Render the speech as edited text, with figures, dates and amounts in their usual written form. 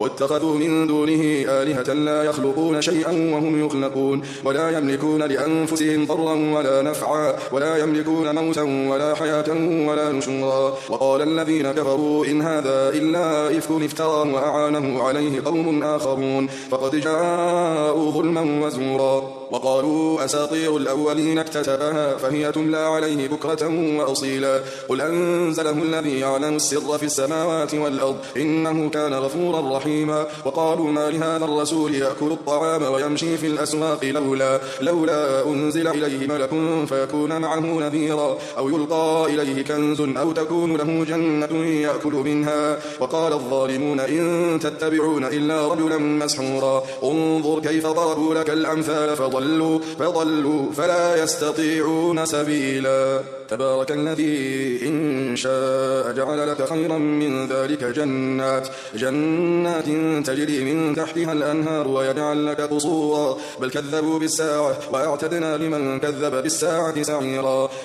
واتخذوا من دونه آلهة لا يخلقون شيئا وهم يخلقون ولا يملكون لأنفسهم ضرا ولا نفعا ولا يملكون موتا ولا حياة ولا نشورا. وقال الذين كفروا إن هذا إلا إفك افتراه وأعانه عليه قوم آخرون فقد جاءوا ظلما وزورا. وقالوا أساطير الأولين اكتتبها فهي تملى عليه بكرة وأصيلا. قل أنزله الذي يعلم السر في السماوات والأرض إنه كان غفورا رحيما. وقالوا ما لهذا الرسول يأكل الطعام ويمشي في الأسواق لولا أنزل إليه ملك فيكون معه نذيرا أو يلقى إليه كنز أو تكون له جنة يأكل منها. وقال الظالمون إن تتبعون إلا رجلا مسحورا. انظر كيف ضربوا لك الأمثال فضلوا فلا يستطيعون سبيلا. تبارك الذي إن شاء جعل لك خيرا من ذلك جنات تجري من تحتها الأنهار ويجعل لك قصورا بل كذبوا بالساعة وأعتدنا لمن كذب بالساعة سعيرا.